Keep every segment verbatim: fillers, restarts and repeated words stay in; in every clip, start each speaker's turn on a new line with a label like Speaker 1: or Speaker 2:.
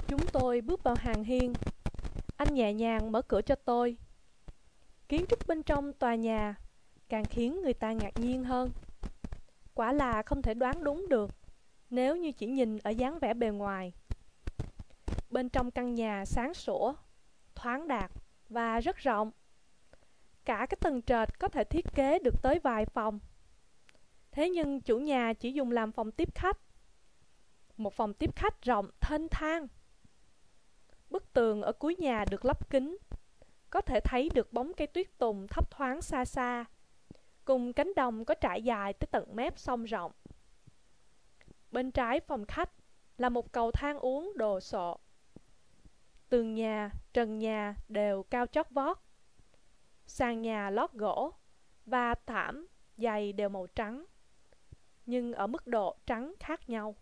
Speaker 1: Chúng tôi bước vào hàng hiên. Anh nhẹ nhàng mở cửa cho tôi. Kiến trúc bên trong tòa nhà càng khiến người ta ngạc nhiên hơn. Quả là không thể đoán đúng được nếu như chỉ nhìn ở dáng vẻ bề ngoài. Bên trong căn nhà sáng sủa, thoáng đạt và rất rộng. Cả cái tầng trệt có thể thiết kế được tới vài phòng. Thế nhưng chủ nhà chỉ dùng làm phòng tiếp khách. Một phòng tiếp khách rộng thênh thang. Bức tường ở cuối nhà được lắp kính, có thể thấy được bóng cây tuyết tùng thấp thoáng xa xa, cùng cánh đồng có trải dài tới tận mép sông rộng. Bên trái phòng khách là một cầu thang uống đồ sộ. Tường nhà, trần nhà đều cao chót vót. Sàn nhà lót gỗ và thảm dày đều màu trắng, nhưng ở mức độ trắng khác nhau.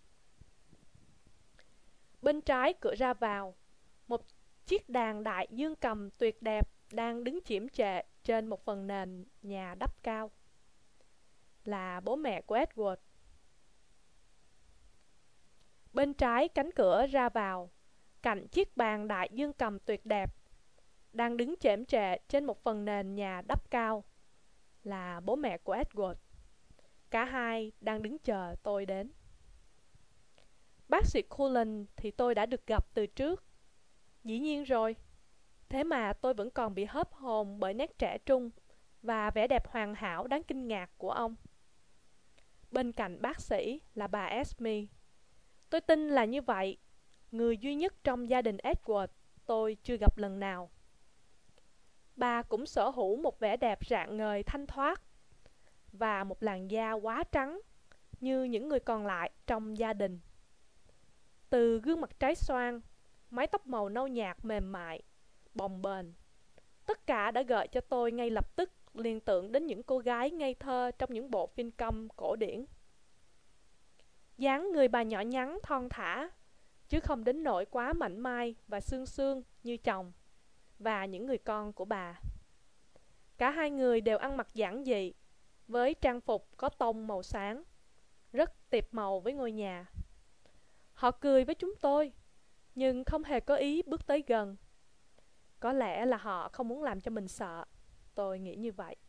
Speaker 1: Bên trái cửa ra vào, một chiếc đàn đại dương cầm tuyệt đẹp đang đứng chiếm trệ trên một phần nền nhà đắp cao. Là bố mẹ của Edward. Bên trái cánh cửa ra vào, cạnh chiếc bàn đại dương cầm tuyệt đẹp đang đứng chễm trệ trên một phần nền nhà đắp cao, là bố mẹ của Edward. Cả hai đang đứng chờ tôi đến. Bác sĩ Cullen thì tôi đã được gặp từ trước. Dĩ nhiên rồi. Thế mà tôi vẫn còn bị hớp hồn bởi nét trẻ trung và vẻ đẹp hoàn hảo đáng kinh ngạc của ông. Bên cạnh bác sĩ là bà Esme. Tôi tin là như vậy. Người duy nhất trong gia đình Edward tôi chưa gặp lần nào. Bà cũng sở hữu một vẻ đẹp rạng ngời thanh thoát và một làn da quá trắng như những người còn lại trong gia đình. Từ gương mặt trái xoan, mái tóc màu nâu nhạt mềm mại, bồng bềnh, tất cả đã gợi cho tôi ngay lập tức liên tưởng đến những cô gái ngây thơ trong những bộ phim câm cổ điển. Dáng người bà nhỏ nhắn thon thả, chứ không đến nỗi quá mảnh mai và xương xương như chồng và những người con của bà. Cả hai người đều ăn mặc giản dị, với trang phục có tông màu sáng, rất tiệp màu với ngôi nhà. Họ cười với chúng tôi, nhưng không hề có ý bước tới gần. Có lẽ là họ không muốn làm cho mình sợ. Tôi nghĩ như vậy.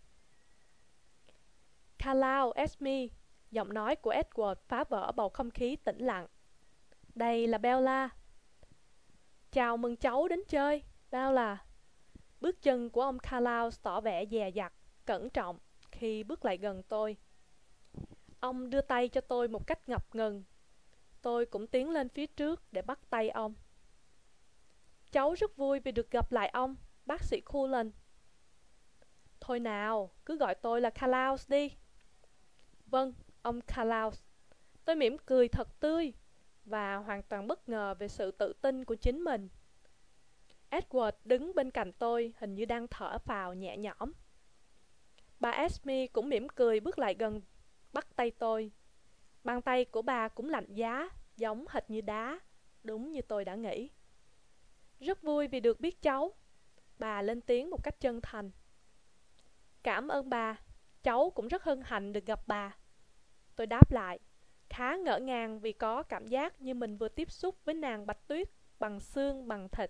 Speaker 1: Carlisle, Esme, giọng nói của Edward phá vỡ bầu không khí tĩnh lặng. Đây là Bella. Chào mừng cháu đến chơi, Bella. Bước chân của ông Carlisle tỏ vẻ dè dặt, cẩn trọng khi bước lại gần tôi. Ông đưa tay cho tôi một cách ngập ngừng. Tôi cũng tiến lên phía trước để bắt tay ông. Cháu rất vui vì được gặp lại ông, bác sĩ Cullen. Thôi nào, cứ gọi tôi là Carlisle đi. Vâng, ông Carlisle. Tôi mỉm cười thật tươi và hoàn toàn bất ngờ về sự tự tin của chính mình. Edward đứng bên cạnh tôi hình như đang thở phào nhẹ nhõm. Bà Esme cũng mỉm cười bước lại gần bắt tay tôi. Bàn tay của bà cũng lạnh giá, giống hệt như đá, đúng như tôi đã nghĩ. Rất vui vì được biết cháu. Bà lên tiếng một cách chân thành. Cảm ơn bà, cháu cũng rất hân hạnh được gặp bà. Tôi đáp lại, khá ngỡ ngàng vì có cảm giác như mình vừa tiếp xúc với nàng Bạch Tuyết bằng xương bằng thịt.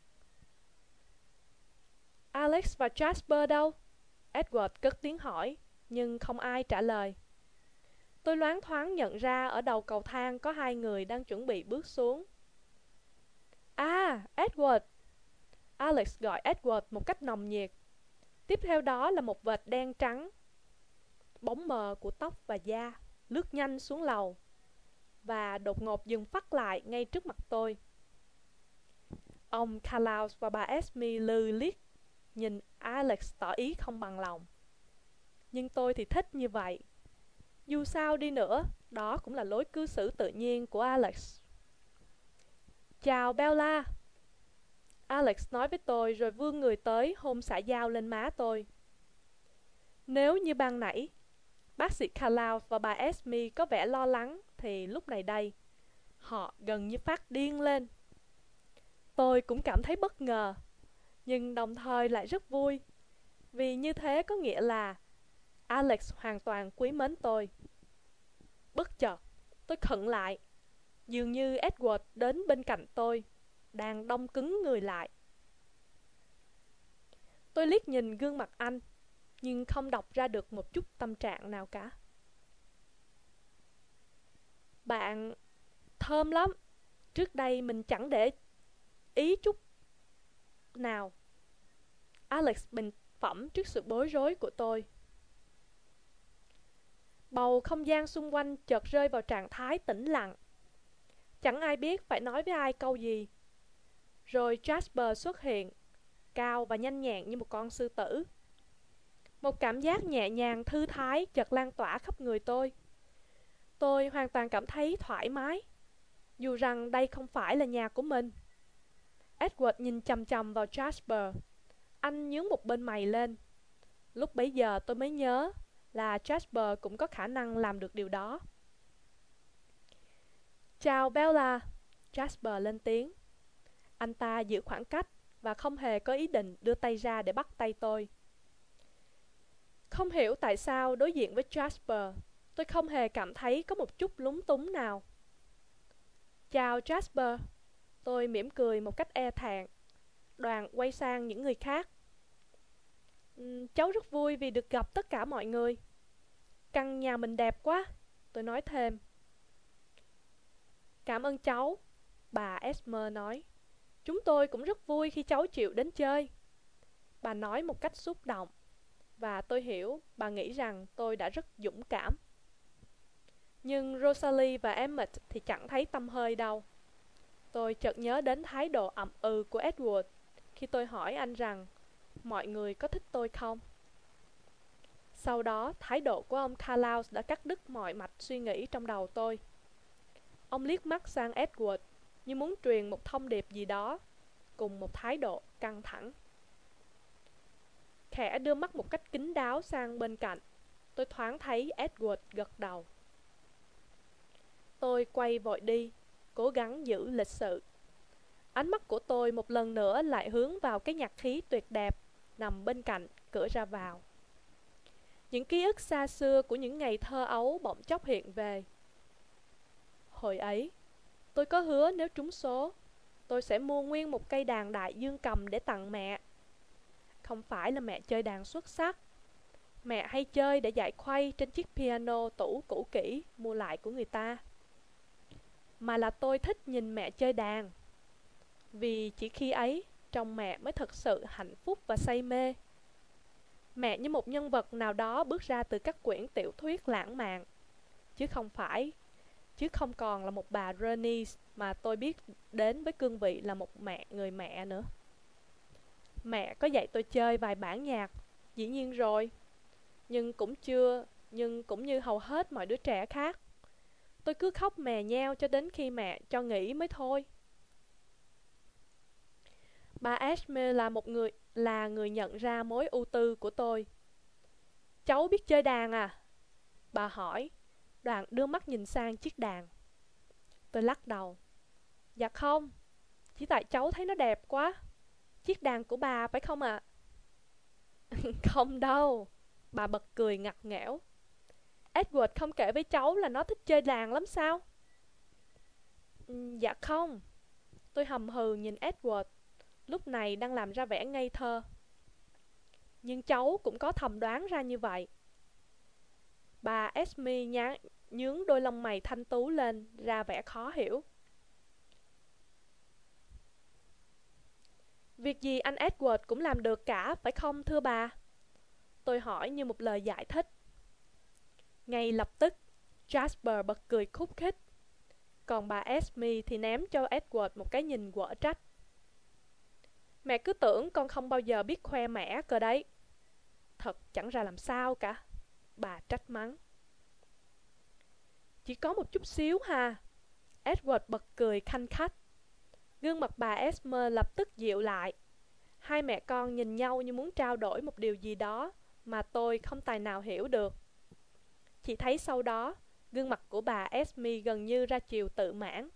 Speaker 1: Alex và Jasper đâu? Edward cất tiếng hỏi, nhưng không ai trả lời. Tôi loáng thoáng nhận ra ở đầu cầu thang có hai người đang chuẩn bị bước xuống. À, Edward! Alex gọi Edward một cách nồng nhiệt. Tiếp theo đó là một vệt đen trắng. Bóng mờ của tóc và da lướt nhanh xuống lầu và đột ngột dừng phắt lại ngay trước mặt tôi. Ông Carlisle và bà Esme lừ liếc nhìn Alex tỏ ý không bằng lòng. Nhưng tôi thì thích như vậy. Dù sao đi nữa, đó cũng là lối cư xử tự nhiên của Alex. Chào Bella. Alex nói với tôi rồi vươn người tới hôn xã giao lên má tôi. Nếu như ban nãy, bác sĩ Carlisle và bà Esme có vẻ lo lắng thì lúc này đây, họ gần như phát điên lên. Tôi cũng cảm thấy bất ngờ, nhưng đồng thời lại rất vui, vì như thế có nghĩa là Alex hoàn toàn quý mến tôi. Bất chợt, tôi khựng lại. Dường như Edward đến bên cạnh tôi, đang đông cứng người lại. Tôi liếc nhìn gương mặt anh, nhưng không đọc ra được một chút tâm trạng nào cả. Bạn thơm lắm. Trước đây mình chẳng để ý chút nào. Alex bình phẩm trước sự bối rối của tôi. Bầu không gian xung quanh chợt rơi vào trạng thái tĩnh lặng. Chẳng ai biết phải nói với ai câu gì. Rồi Jasper xuất hiện, cao và nhanh nhẹn như một con sư tử. Một cảm giác nhẹ nhàng thư thái chợt lan tỏa khắp người tôi. Tôi hoàn toàn cảm thấy thoải mái, dù rằng đây không phải là nhà của mình. Edward nhìn chằm chằm vào Jasper. Anh nhướng một bên mày lên. Lúc bấy giờ tôi mới nhớ là Jasper cũng có khả năng làm được điều đó. Chào Bella, Jasper lên tiếng. Anh ta giữ khoảng cách và không hề có ý định đưa tay ra để bắt tay tôi. Không hiểu tại sao đối diện với Jasper, tôi không hề cảm thấy có một chút lúng túng nào. Chào Jasper, tôi mỉm cười một cách e thẹn. Đoàn quay sang những người khác. Um, cháu rất vui vì được gặp tất cả mọi người. Căn nhà mình đẹp quá, tôi nói thêm. Cảm ơn cháu, bà Esmer nói. Chúng tôi cũng rất vui khi cháu chịu đến chơi. Bà nói một cách xúc động, và tôi hiểu bà nghĩ rằng tôi đã rất dũng cảm. Nhưng Rosalie và Emmett thì chẳng thấy tăm hơi đâu. Tôi chợt nhớ đến thái độ ậm ừ của Edward khi tôi hỏi anh rằng mọi người có thích tôi không. Sau đó, thái độ của ông Carlouse đã cắt đứt mọi mạch suy nghĩ trong đầu tôi. Ông liếc mắt sang Edward như muốn truyền một thông điệp gì đó, cùng một thái độ căng thẳng. Khẽ đưa mắt một cách kín đáo sang bên cạnh, tôi thoáng thấy Edward gật đầu. Tôi quay vội đi, cố gắng giữ lịch sự. Ánh mắt của tôi một lần nữa lại hướng vào cái nhạc khí tuyệt đẹp nằm bên cạnh cửa ra vào. Những ký ức xa xưa của những ngày thơ ấu bỗng chốc hiện về. Hồi ấy, tôi có hứa nếu trúng số, tôi sẽ mua nguyên một cây đàn đại dương cầm để tặng mẹ. Không phải là mẹ chơi đàn xuất sắc. Mẹ hay chơi để giải khuây trên chiếc piano tủ cũ kỹ mua lại của người ta. Mà là tôi thích nhìn mẹ chơi đàn. Vì chỉ khi ấy, trong mẹ mới thật sự hạnh phúc và say mê. Mẹ như một nhân vật nào đó bước ra từ các quyển tiểu thuyết lãng mạn, chứ không phải, chứ không còn là một bà Bernice mà tôi biết đến với cương vị là một mẹ người mẹ nữa. Mẹ có dạy tôi chơi vài bản nhạc, dĩ nhiên rồi, nhưng cũng chưa, nhưng cũng như hầu hết mọi đứa trẻ khác. Tôi cứ khóc mè nheo cho đến khi mẹ cho nghỉ mới thôi. Bà Esme là một người là người nhận ra mối ưu tư của tôi. Cháu biết chơi đàn à? Bà hỏi, đoạn đưa mắt nhìn sang chiếc đàn. Tôi lắc đầu. Dạ không, chỉ tại cháu thấy nó đẹp quá. Chiếc đàn của bà phải không ạ? À? Không đâu, bà bật cười ngặt nghẽo. Edward không kể với cháu là nó thích chơi đàn lắm sao? Dạ không. Tôi hầm hừ nhìn Edward, lúc này đang làm ra vẻ ngây thơ. Nhưng cháu cũng có thầm đoán ra như vậy. Bà Esme nhá, nhướng đôi lông mày thanh tú lên, ra vẻ khó hiểu. Việc gì anh Edward cũng làm được cả, phải không thưa bà? Tôi hỏi như một lời giải thích. Ngay lập tức, Jasper bật cười khúc khích. Còn bà Esme thì ném cho Edward một cái nhìn quở trách. Mẹ cứ tưởng con không bao giờ biết khoe mẽ cơ đấy. Thật chẳng ra làm sao cả, bà trách mắng. Chỉ có một chút xíu hà. Edward bật cười khanh khách. Gương mặt bà Esmer lập tức dịu lại. Hai mẹ con nhìn nhau như muốn trao đổi một điều gì đó mà tôi không tài nào hiểu được. Chỉ thấy sau đó, gương mặt của bà Esme gần như ra chiều tự mãn.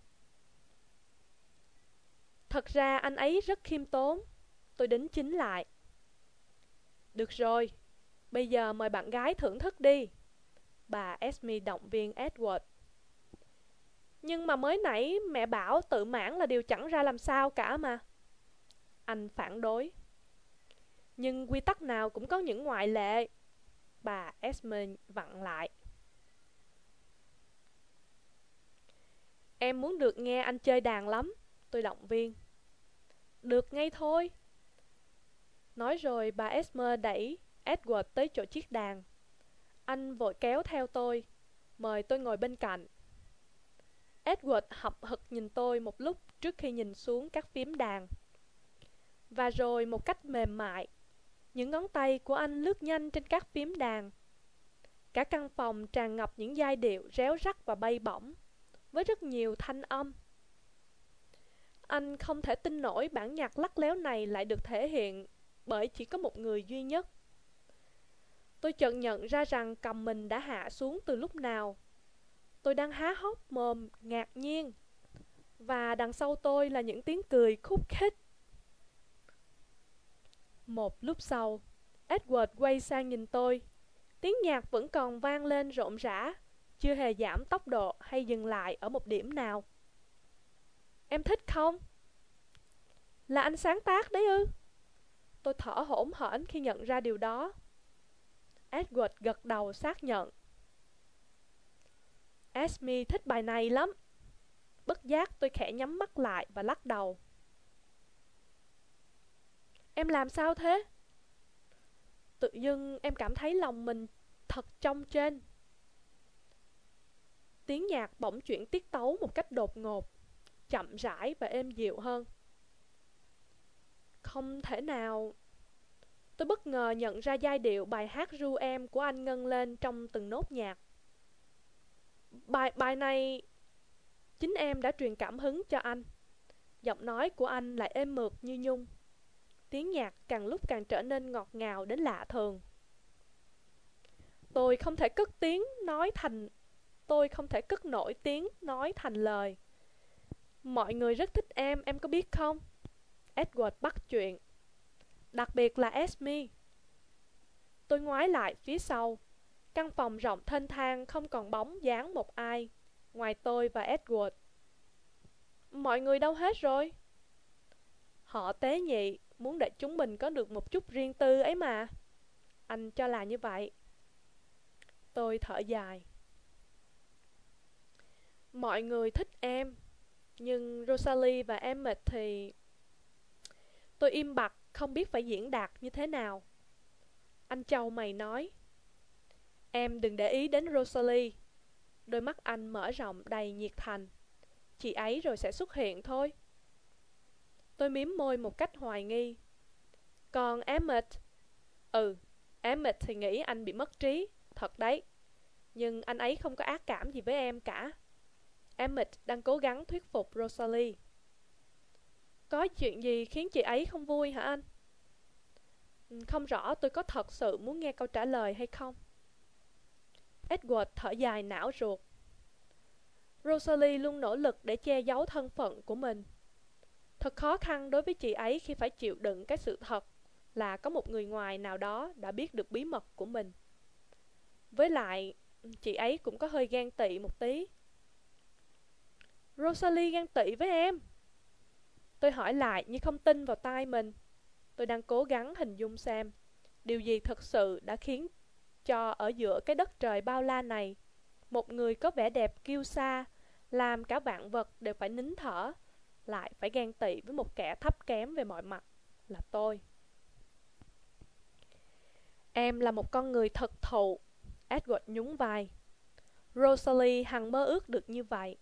Speaker 1: Thật ra anh ấy rất khiêm tốn. Tôi đính chính lại. Được rồi, bây giờ mời bạn gái thưởng thức đi. Bà Esme động viên Edward. Nhưng mà mới nãy mẹ bảo tự mãn là điều chẳng ra làm sao cả mà. Anh phản đối. Nhưng quy tắc nào cũng có những ngoại lệ. Bà Esme vặn lại. Em muốn được nghe anh chơi đàn lắm, tôi động viên. Được ngay thôi. Nói rồi bà Esme đẩy Edward tới chỗ chiếc đàn. Anh vội kéo theo tôi, mời tôi ngồi bên cạnh. Edward hậm hực nhìn tôi một lúc trước khi nhìn xuống các phím đàn. Và rồi một cách mềm mại, những ngón tay của anh lướt nhanh trên các phím đàn. Cả căn phòng tràn ngập những giai điệu réo rắt và bay bổng, với rất nhiều thanh âm. Anh không thể tin nổi bản nhạc lắt léo này lại được thể hiện bởi chỉ có một người duy nhất. Tôi chợt nhận ra rằng cầm mình đã hạ xuống từ lúc nào. Tôi đang há hốc mồm, ngạc nhiên. Và đằng sau tôi là những tiếng cười khúc khích. Một lúc sau, Edward quay sang nhìn tôi. Tiếng nhạc vẫn còn vang lên rộn rã, chưa hề giảm tốc độ hay dừng lại ở một điểm nào. Em thích không? Là anh sáng tác đấy ư? Tôi thở hổn hển khi nhận ra điều đó. Edward gật đầu xác nhận. Esme thích bài này lắm. Bất giác tôi khẽ nhắm mắt lại và lắc đầu. Em làm sao thế? Tự dưng em cảm thấy lòng mình thật chông chênh. Tiếng nhạc bỗng chuyển tiết tấu một cách đột ngột, chậm rãi và êm dịu hơn. Không thể nào. Tôi bất ngờ nhận ra giai điệu bài hát ru em của anh ngân lên trong từng nốt nhạc. Bài, bài này chính em đã truyền cảm hứng cho anh. Giọng nói của anh lại êm mượt như nhung. Tiếng nhạc càng lúc càng trở nên ngọt ngào đến lạ thường. Tôi không thể cất tiếng nói thành Tôi không thể cất nổi tiếng nói thành lời. Mọi người rất thích em, em có biết không? Edward bắt chuyện. Đặc biệt là Esme. Tôi ngoái lại phía sau. Căn phòng rộng thênh thang không còn bóng dáng một ai, ngoài tôi và Edward. Mọi người đâu hết rồi? Họ tế nhị, muốn để chúng mình có được một chút riêng tư ấy mà. Anh cho là như vậy. Tôi thở dài. Mọi người thích em, nhưng Rosalie và Emmett thì... Tôi im bặt, không biết phải diễn đạt như thế nào. Anh chau mày nói. Em đừng để ý đến Rosalie. Đôi mắt anh mở rộng đầy nhiệt thành. Chị ấy rồi sẽ xuất hiện thôi. Tôi mím môi một cách hoài nghi. Còn Emmett? Ừ, Emmett thì nghĩ anh bị mất trí, thật đấy. Nhưng anh ấy không có ác cảm gì với em cả. Emmett đang cố gắng thuyết phục Rosalie. Có chuyện gì khiến chị ấy không vui hả anh? Không rõ tôi có thật sự muốn nghe câu trả lời hay không. Edward thở dài não ruột. Rosalie luôn nỗ lực để che giấu thân phận của mình. Thật khó khăn đối với chị ấy khi phải chịu đựng cái sự thật là có một người ngoài nào đó đã biết được bí mật của mình. Với lại, chị ấy cũng có hơi ghen tị một tí. Rosalie ghen tị với em? Tôi hỏi lại như không tin vào tai mình. Tôi đang cố gắng hình dung xem điều gì thật sự đã khiến cho ở giữa cái đất trời bao la này, một người có vẻ đẹp kiêu sa, làm cả vạn vật đều phải nín thở, lại phải ghen tị với một kẻ thấp kém về mọi mặt, là tôi. Em là một con người thật thụ, Edward nhún vai. Rosalie hằng mơ ước được như vậy.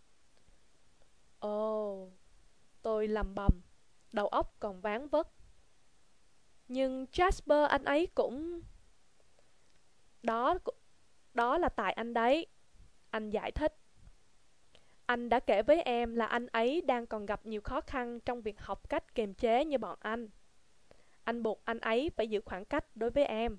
Speaker 1: Ồ, oh, tôi lầm bầm, đầu óc còn ván vất. Nhưng Jasper anh ấy cũng... Đó, đó là tại anh đấy, anh giải thích. Anh đã kể với em là anh ấy đang còn gặp nhiều khó khăn trong việc học cách kiềm chế như bọn anh. Anh buộc anh ấy phải giữ khoảng cách đối với em.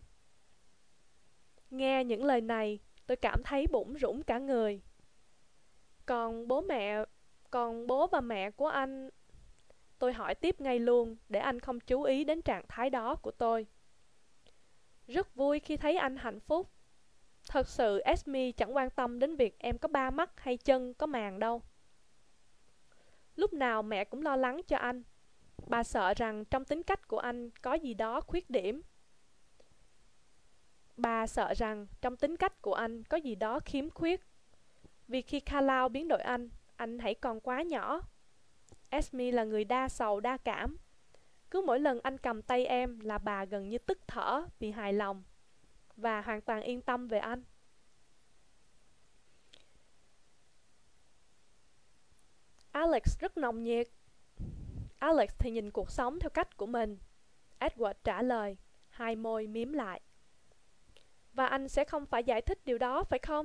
Speaker 1: Nghe những lời này, tôi cảm thấy bủn rủn cả người. Còn bố mẹ, còn bố và mẹ của anh... Tôi hỏi tiếp ngay luôn để anh không chú ý đến trạng thái đó của tôi. Rất vui khi thấy anh hạnh phúc. Thật sự Esme chẳng quan tâm đến việc em có ba mắt hay chân có màng đâu. Lúc nào mẹ cũng lo lắng cho anh. Bà sợ rằng trong tính cách của anh có gì đó khuyết điểm. Bà sợ rằng trong tính cách của anh có gì đó khiếm khuyết. Vì khi Carlisle biến đổi anh, anh hãy còn quá nhỏ. Esme là người đa sầu đa cảm. Cứ mỗi lần anh cầm tay em là bà gần như tức thở vì hài lòng và hoàn toàn yên tâm về anh. Alex rất nồng nhiệt. Alex thì nhìn cuộc sống theo cách của mình. Edward trả lời, hai môi mím lại. Và anh sẽ không phải giải thích điều đó, phải không?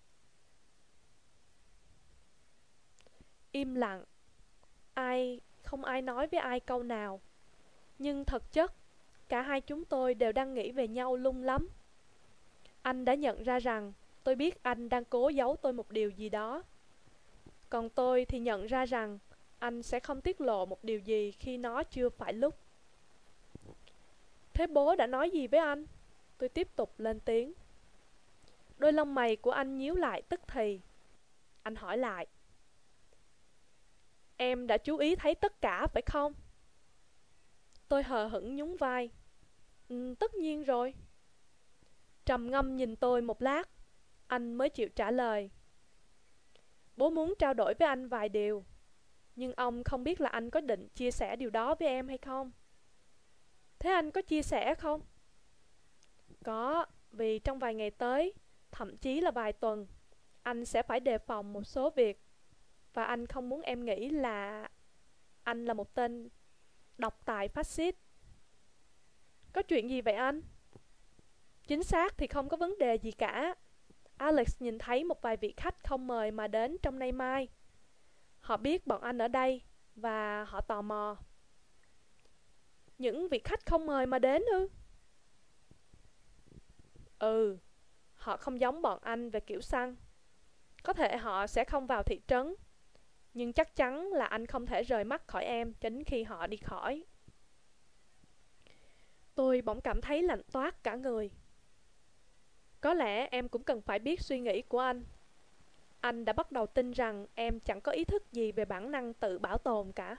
Speaker 1: Im lặng. Ai, không ai nói với ai câu nào. Nhưng thật chất, cả hai chúng tôi đều đang nghĩ về nhau lung lắm. Anh đã nhận ra rằng tôi biết anh đang cố giấu tôi một điều gì đó. Còn tôi thì nhận ra rằng anh sẽ không tiết lộ một điều gì khi nó chưa phải lúc. Thế bố đã nói gì với anh? Tôi tiếp tục lên tiếng. Đôi lông mày của anh nhíu lại tức thì. Anh hỏi lại. Em đã chú ý thấy tất cả phải không? Tôi hờ hững nhún vai. Ừ, tất nhiên rồi. Trầm ngâm nhìn tôi một lát, anh mới chịu trả lời. Bố muốn trao đổi với anh vài điều, nhưng ông không biết là anh có định chia sẻ điều đó với em hay không. Thế anh có chia sẻ không? Có, vì trong vài ngày tới, thậm chí là vài tuần, anh sẽ phải đề phòng một số việc. Và anh không muốn em nghĩ là anh là một tên độc tài phát xít. Có chuyện gì vậy anh? Chính xác thì không có vấn đề gì cả. Alex nhìn thấy một vài vị khách không mời mà đến trong nay mai. Họ biết bọn anh ở đây và họ tò mò. Những vị khách không mời mà đến ư? Ừ, họ không giống bọn anh về kiểu săn. Có thể họ sẽ không vào thị trấn, nhưng chắc chắn là anh không thể rời mắt khỏi em cho đến khi họ đi khỏi. Tôi bỗng cảm thấy lạnh toát cả người. Có lẽ em cũng cần phải biết suy nghĩ của anh. Anh đã bắt đầu tin rằng em chẳng có ý thức gì về bản năng tự bảo tồn cả.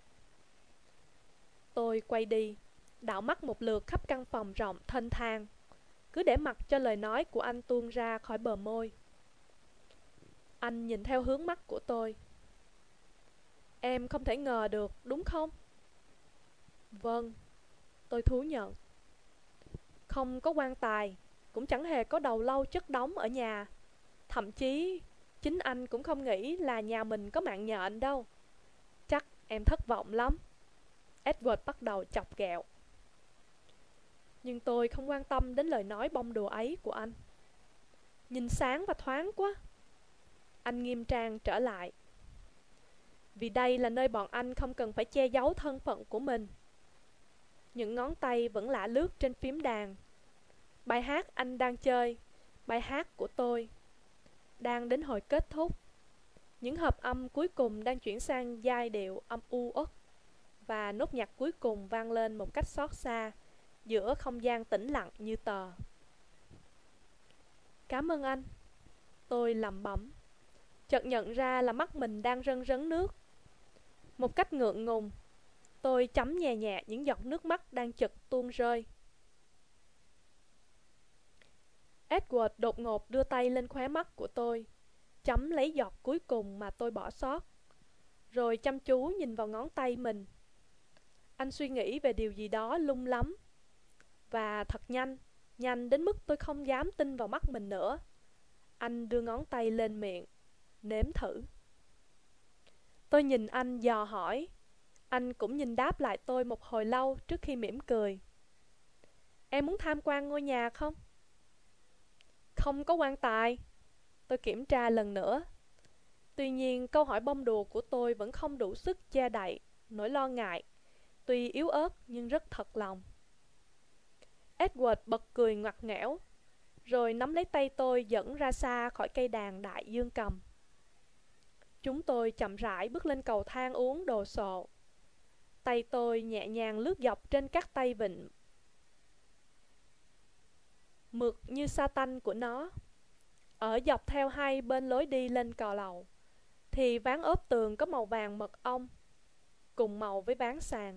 Speaker 1: Tôi quay đi, đảo mắt một lượt khắp căn phòng rộng thênh thang, cứ để mặc cho lời nói của anh tuôn ra khỏi bờ môi. Anh nhìn theo hướng mắt của tôi. Em không thể ngờ được, đúng không? Vâng, tôi thú nhận. Không có quan tài, cũng chẳng hề có đầu lâu chất đống ở nhà. Thậm chí, chính anh cũng không nghĩ là nhà mình có mạng nhện đâu. Chắc em thất vọng lắm. Edward bắt đầu chọc ghẹo. Nhưng tôi không quan tâm đến lời nói bông đùa ấy của anh. Nhìn sáng và thoáng quá. Anh nghiêm trang trở lại. Vì đây là nơi bọn anh không cần phải che giấu thân phận của mình. Những ngón tay vẫn lả lướt trên phím đàn. Bài hát anh đang chơi, bài hát của tôi, đang đến hồi kết thúc. Những hợp âm cuối cùng đang chuyển sang giai điệu âm u uất, và nốt nhạc cuối cùng vang lên một cách xót xa giữa không gian tĩnh lặng như tờ. Cảm ơn anh. Tôi lẩm bẩm, chợt nhận ra là mắt mình đang rưng rấn nước. Một cách ngượng ngùng, tôi chấm nhẹ nhẹ những giọt nước mắt đang chực tuôn rơi. Edward đột ngột đưa tay lên khóe mắt của tôi, chấm lấy giọt cuối cùng mà tôi bỏ sót, rồi chăm chú nhìn vào ngón tay mình. Anh suy nghĩ về điều gì đó lung lắm, và thật nhanh, nhanh đến mức tôi không dám tin vào mắt mình nữa. Anh đưa ngón tay lên miệng, nếm thử. Tôi nhìn anh dò hỏi. Anh cũng nhìn đáp lại tôi một hồi lâu trước khi mỉm cười. Em muốn tham quan ngôi nhà không? Không có quan tài. Tôi kiểm tra lần nữa. Tuy nhiên câu hỏi bông đùa của tôi vẫn không đủ sức che đậy nỗi lo ngại, tuy yếu ớt nhưng rất thật lòng. Edward bật cười ngoặt nghẽo, rồi nắm lấy tay tôi dẫn ra xa khỏi cây đàn đại dương cầm. Chúng tôi chậm rãi bước lên cầu thang uống đồ sộ. Tay tôi nhẹ nhàng lướt dọc trên các tay vịn mượt như sa tanh của nó. Ở dọc theo hai bên lối đi lên cò lầu thì ván ốp tường có màu vàng mật ong, cùng màu với ván sàn.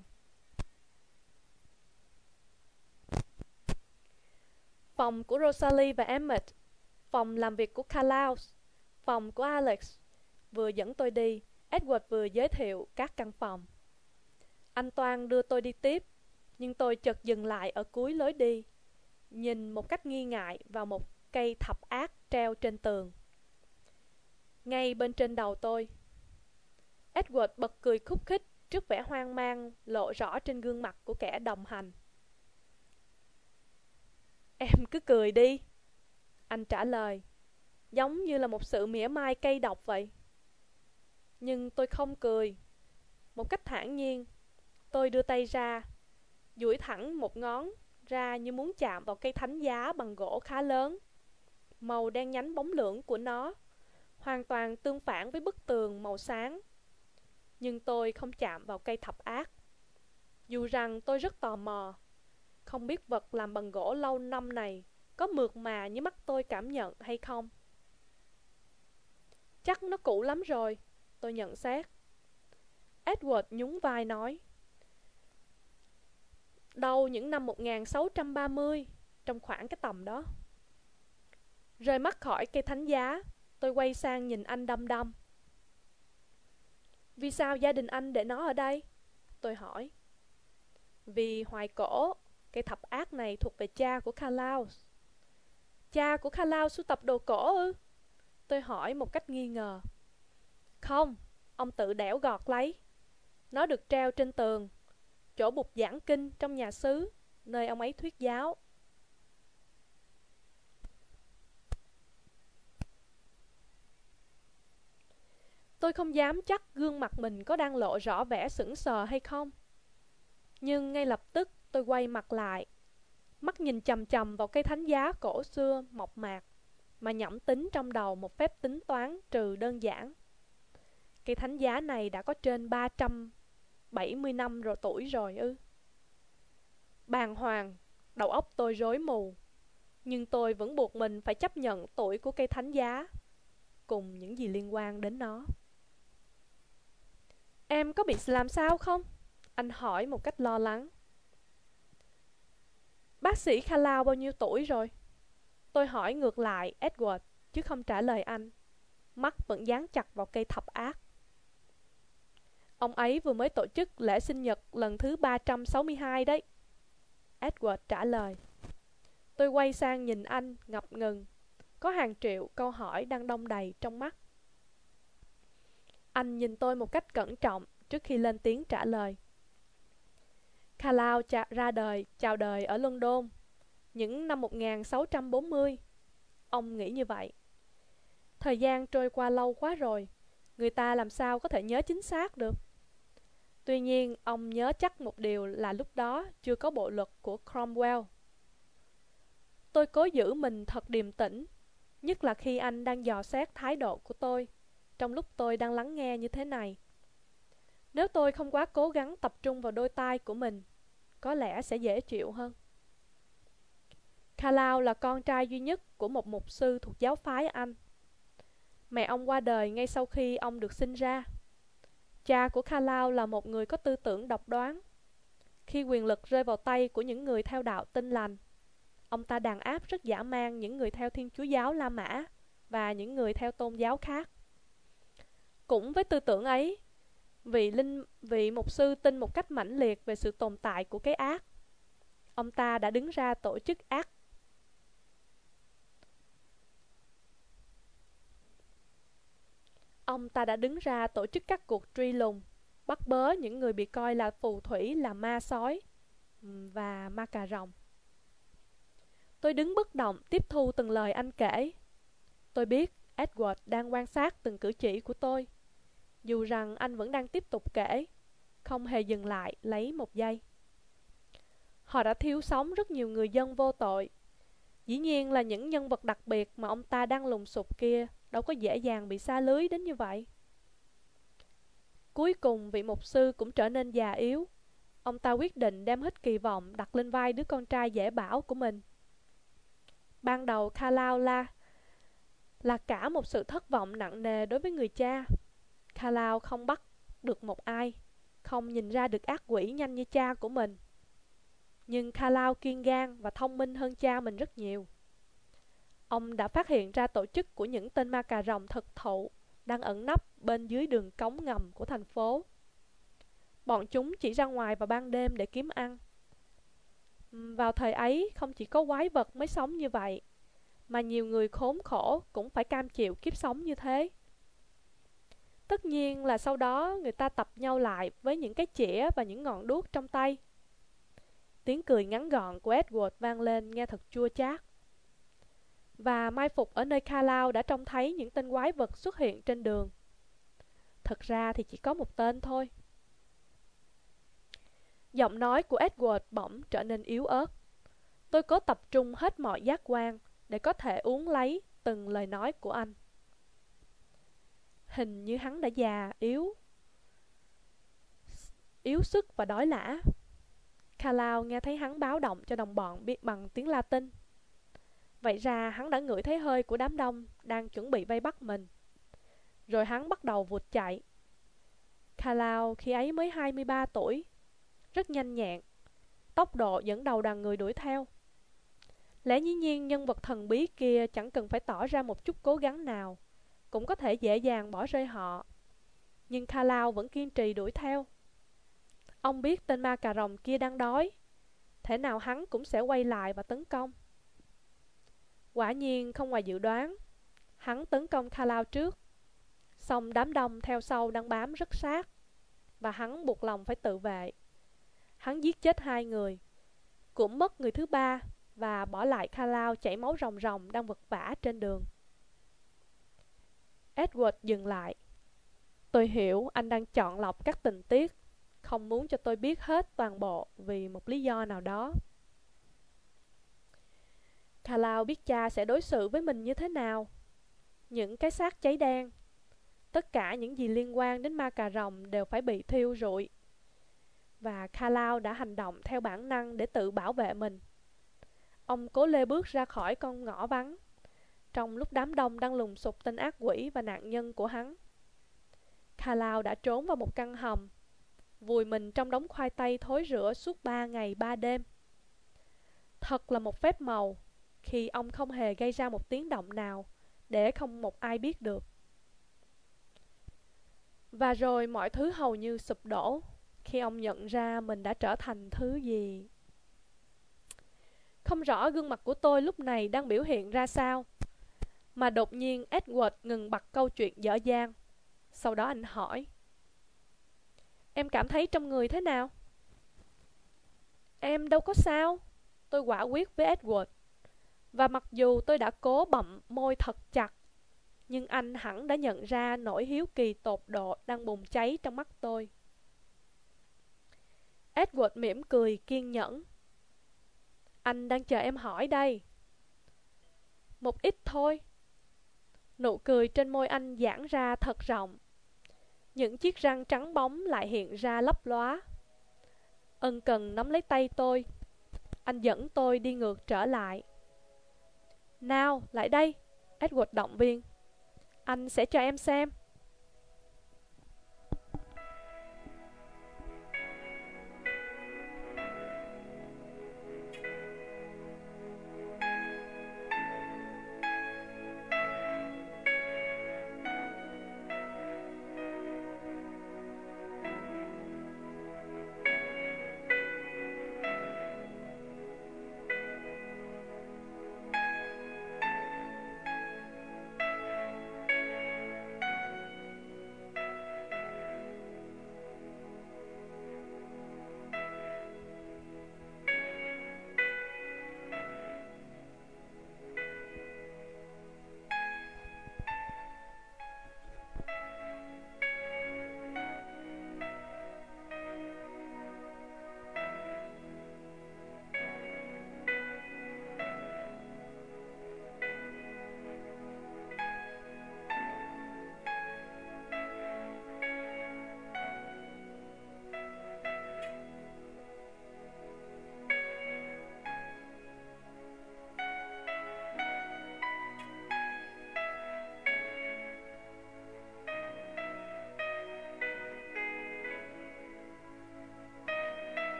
Speaker 1: Phòng của Rosalie và Emmett, phòng làm việc của Carlisle, phòng của Alex. Vừa dẫn tôi đi, Edward vừa giới thiệu các căn phòng. Anh Toan đưa tôi đi tiếp, nhưng tôi chợt dừng lại ở cuối lối đi, nhìn một cách nghi ngại vào một cây thập ác treo trên tường, ngay bên trên đầu tôi. Edward bật cười khúc khích trước vẻ hoang mang lộ rõ trên gương mặt của kẻ đồng hành. Em cứ cười đi, anh trả lời, giống như là một sự mỉa mai cay độc vậy. Nhưng tôi không cười. Một cách thản nhiên, tôi đưa tay ra, duỗi thẳng một ngón ra như muốn chạm vào cây thánh giá bằng gỗ khá lớn. Màu đen nhánh bóng lưỡng của nó hoàn toàn tương phản với bức tường màu sáng. Nhưng tôi không chạm vào cây thập ác, dù rằng tôi rất tò mò, không biết vật làm bằng gỗ lâu năm này có mượt mà như mắt tôi cảm nhận hay không. Chắc nó cũ lắm rồi, tôi nhận xét. Edward nhún vai nói, đâu những năm một nghìn sáu trăm ba mươi, trong khoảng cái tầm đó. Rời mắt khỏi cây thánh giá, tôi quay sang nhìn anh đăm đăm. Vì sao gia đình anh để nó ở đây? Tôi hỏi. Vì hoài cổ, cây thập ác này thuộc về cha của Carlisle. Cha của Carlisle sưu tập đồ cổ ư? Tôi hỏi một cách nghi ngờ. Không, ông tự đẽo gọt lấy. Nó được treo trên tường, chỗ bục giảng kinh trong nhà xứ, nơi ông ấy thuyết giáo. Tôi không dám chắc gương mặt mình có đang lộ rõ vẻ sững sờ hay không. Nhưng ngay lập tức tôi quay mặt lại, mắt nhìn chằm chằm vào cây thánh giá cổ xưa mộc mạc, mà nhẩm tính trong đầu một phép tính toán trừ đơn giản. Cây thánh giá này đã có trên ba trăm bảy mươi năm rồi tuổi rồi ư? Bàng hoàng, đầu óc tôi rối mù, nhưng tôi vẫn buộc mình phải chấp nhận tuổi của cây thánh giá, cùng những gì liên quan đến nó. Em có bị làm sao không? Anh hỏi một cách lo lắng. Bác sĩ Carlisle bao nhiêu tuổi rồi? Tôi hỏi ngược lại Edward, chứ không trả lời anh. Mắt vẫn dán chặt vào cây thập ác. Ông ấy vừa mới tổ chức lễ sinh nhật lần thứ ba trăm sáu mươi hai đấy, Edward trả lời. Tôi quay sang nhìn anh ngập ngừng, có hàng triệu câu hỏi đang đong đầy trong mắt. Anh nhìn tôi một cách cẩn trọng trước khi lên tiếng trả lời. Carlisle ra đời, chào đời ở London những năm một nghìn sáu trăm bốn mươi. Ông nghĩ như vậy. Thời gian trôi qua lâu quá rồi, người ta làm sao có thể nhớ chính xác được. Tuy nhiên, ông nhớ chắc một điều là lúc đó chưa có bộ luật của Cromwell. Tôi cố giữ mình thật điềm tĩnh, nhất là khi anh đang dò xét thái độ của tôi, trong lúc tôi đang lắng nghe như thế này. Nếu tôi không quá cố gắng tập trung vào đôi tai của mình, có lẽ sẽ dễ chịu hơn. Carlisle là con trai duy nhất của một mục sư thuộc giáo phái Anh. Mẹ ông qua đời ngay sau khi ông được sinh ra. Cha của Carlisle là một người có tư tưởng độc đoán. Khi quyền lực rơi vào tay của những người theo đạo Tin lành, ông ta đàn áp rất dã man những người theo Thiên Chúa giáo La Mã và những người theo tôn giáo khác. Cũng với tư tưởng ấy, vị linh vị mục sư tin một cách mãnh liệt về sự tồn tại của cái ác. Ông ta đã đứng ra tổ chức ác Ông ta đã đứng ra tổ chức các cuộc truy lùng, bắt bớ những người bị coi là phù thủy, là ma sói và ma cà rồng. Tôi đứng bất động tiếp thu từng lời anh kể. Tôi biết Edward đang quan sát từng cử chỉ của tôi, dù rằng anh vẫn đang tiếp tục kể, không hề dừng lại lấy một giây. Họ đã thiêu sống rất nhiều người dân vô tội. Dĩ nhiên là những nhân vật đặc biệt mà ông ta đang lùng sục kia đâu có dễ dàng bị sa lưới đến như vậy. Cuối cùng vị mục sư cũng trở nên già yếu. Ông ta quyết định đem hết kỳ vọng đặt lên vai đứa con trai dễ bảo của mình. Ban đầu Carlisle la, là cả một sự thất vọng nặng nề đối với người cha. Carlisle không bắt được một ai, không nhìn ra được ác quỷ nhanh như cha của mình. Nhưng Carlisle kiên gan và thông minh hơn cha mình rất nhiều. Ông đã phát hiện ra tổ chức của những tên ma cà rồng thực thụ đang ẩn nấp bên dưới đường cống ngầm của thành phố. Bọn chúng chỉ ra ngoài vào ban đêm để kiếm ăn. Vào thời ấy, không chỉ có quái vật mới sống như vậy, mà nhiều người khốn khổ cũng phải cam chịu kiếp sống như thế. Tất nhiên là sau đó người ta tập nhau lại với những cái chĩa và những ngọn đuốc trong tay. Tiếng cười ngắn gọn của Edward vang lên nghe thật chua chát. Và mai phục ở nơi Carlisle đã trông thấy những tên quái vật xuất hiện trên đường. Thật ra thì chỉ có một tên thôi. Giọng nói của Edward bỗng trở nên yếu ớt. Tôi cố tập trung hết mọi giác quan để có thể uốn lấy từng lời nói của anh. Hình như hắn đã già, yếu, yếu sức và đói lả. Carlisle nghe thấy hắn báo động cho đồng bọn biết bằng tiếng Latin. Vậy ra hắn đã ngửi thấy hơi của đám đông đang chuẩn bị vây bắt mình. Rồi hắn bắt đầu vụt chạy. Carlisle khi ấy mới hai mươi ba tuổi, rất nhanh nhẹn, tốc độ dẫn đầu đoàn người đuổi theo. Lẽ dĩ nhiên nhân vật thần bí kia chẳng cần phải tỏ ra một chút cố gắng nào, cũng có thể dễ dàng bỏ rơi họ. Nhưng Carlisle vẫn kiên trì đuổi theo. Ông biết tên ma cà rồng kia đang đói, thể nào hắn cũng sẽ quay lại và tấn công. Quả nhiên không ngoài dự đoán, hắn tấn công Carlisle trước. Xong đám đông theo sau đang bám rất sát, và hắn buộc lòng phải tự vệ. Hắn giết chết hai người, cũng mất người thứ ba, và bỏ lại Carlisle chảy máu ròng ròng đang vật vã trên đường. Edward dừng lại. Tôi hiểu anh đang chọn lọc các tình tiết, không muốn cho tôi biết hết toàn bộ vì một lý do nào đó. Carlisle biết cha sẽ đối xử với mình như thế nào. Những cái xác cháy đen, tất cả những gì liên quan đến ma cà rồng đều phải bị thiêu rụi. Và Carlisle đã hành động theo bản năng để tự bảo vệ mình. Ông cố lê bước ra khỏi con ngõ vắng, trong lúc đám đông đang lùng sục tên ác quỷ và nạn nhân của hắn. Carlisle đã trốn vào một căn hầm, vùi mình trong đống khoai tây thối rữa suốt ba ngày ba đêm. Thật là một phép màu khi ông không hề gây ra một tiếng động nào để không một ai biết được. Và rồi mọi thứ hầu như sụp đổ khi ông nhận ra mình đã trở thành thứ gì. Không rõ gương mặt của tôi lúc này đang biểu hiện ra sao, mà đột nhiên Edward ngừng bặt câu chuyện dở dang. Sau đó anh hỏi: Em cảm thấy trong người thế nào? Em đâu có sao, tôi quả quyết với Edward. Và mặc dù tôi đã cố bặm môi thật chặt, nhưng anh hẳn đã nhận ra nỗi hiếu kỳ tột độ đang bùng cháy trong mắt tôi. Edward mỉm cười kiên nhẫn. Anh đang chờ em hỏi đây. Một ít thôi. Nụ cười trên môi anh giãn ra thật rộng. Những chiếc răng trắng bóng lại hiện ra lấp lóa. Ân cần nắm lấy tay tôi. Anh dẫn tôi đi ngược trở lại. Nào, lại đây, Edward động viên. Anh sẽ cho em xem.